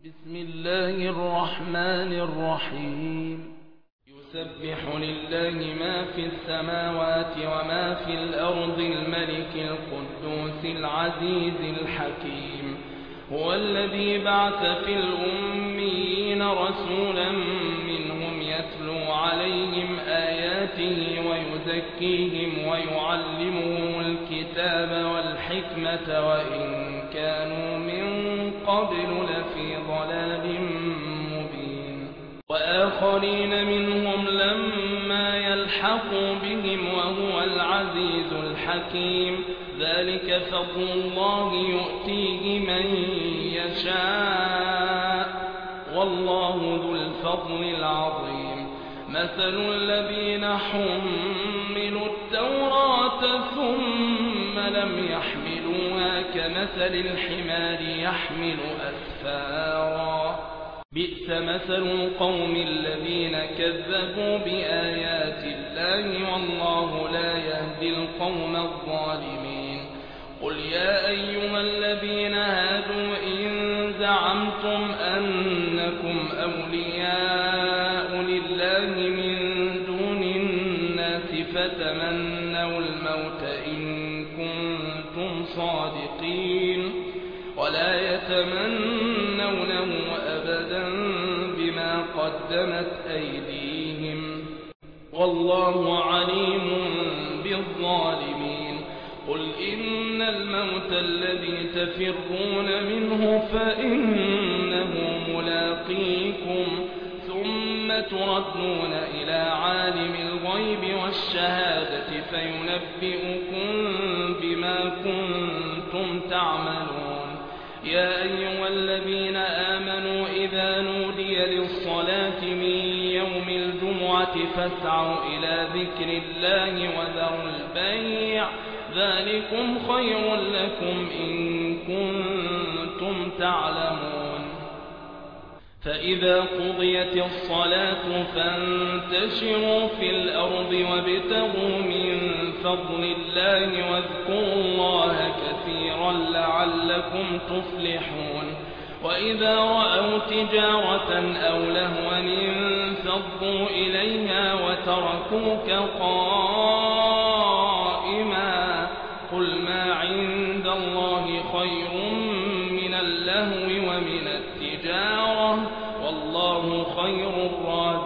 بسم الله الرحمن الرحيم يسبح لله ما في السماوات وما في الأرض الملك القدوس العزيز الحكيم هو الذي بعث في الأميين رسولا منهم يتلو عليهم آياته ويزكيهم ويعلمهم الكتاب والحكمة وإن كانوا من قبل لفي ضلال مبين وآخرين منهم لما يلحقوا بهم وهو العزيز الحكيم ذلك فضل الله يؤتيه من يشاء والله ذو الفضل العظيم مثل الذين حملوا التوراة ثم لم يحملوها كمثل الحمار يحمل أسفارا بئس مثل القوم الذين كذبوا بآيات الله والله لا يهدي القوم الظالمين قل يا أيها الذين هادوا إن زعمتم أنكم أولياء لله من دون الناس فتمنوا الموت إن كنتم صادقين ولا يتمنونه أبدا بما قدمت أيديهم والله عليم بالظالمين قل إن الموت الذي تفرون منه فإنه ملاقيكم ثم تردون إلى عالم الغيب والشهادة فينبئكم بما كنتم تعملون يا أيها الذين آمنوا إذا نودي للصلاة من يوم الجمعة فاسعوا إلى ذكر الله وذروا البيع ذلكم خير لكم إن كنتم تعلمون فإذا قضيت الصلاة فانتشروا في الأرض وابتغوا من فضل الله واذكروا الله كثيرا لعلكم تفلحون وإذا رأوا تجارة أو لهوا انفضوا إليها وتركوك قائما قل ما عند الله خير من اللهو ومن التجارة والله خير الرازقين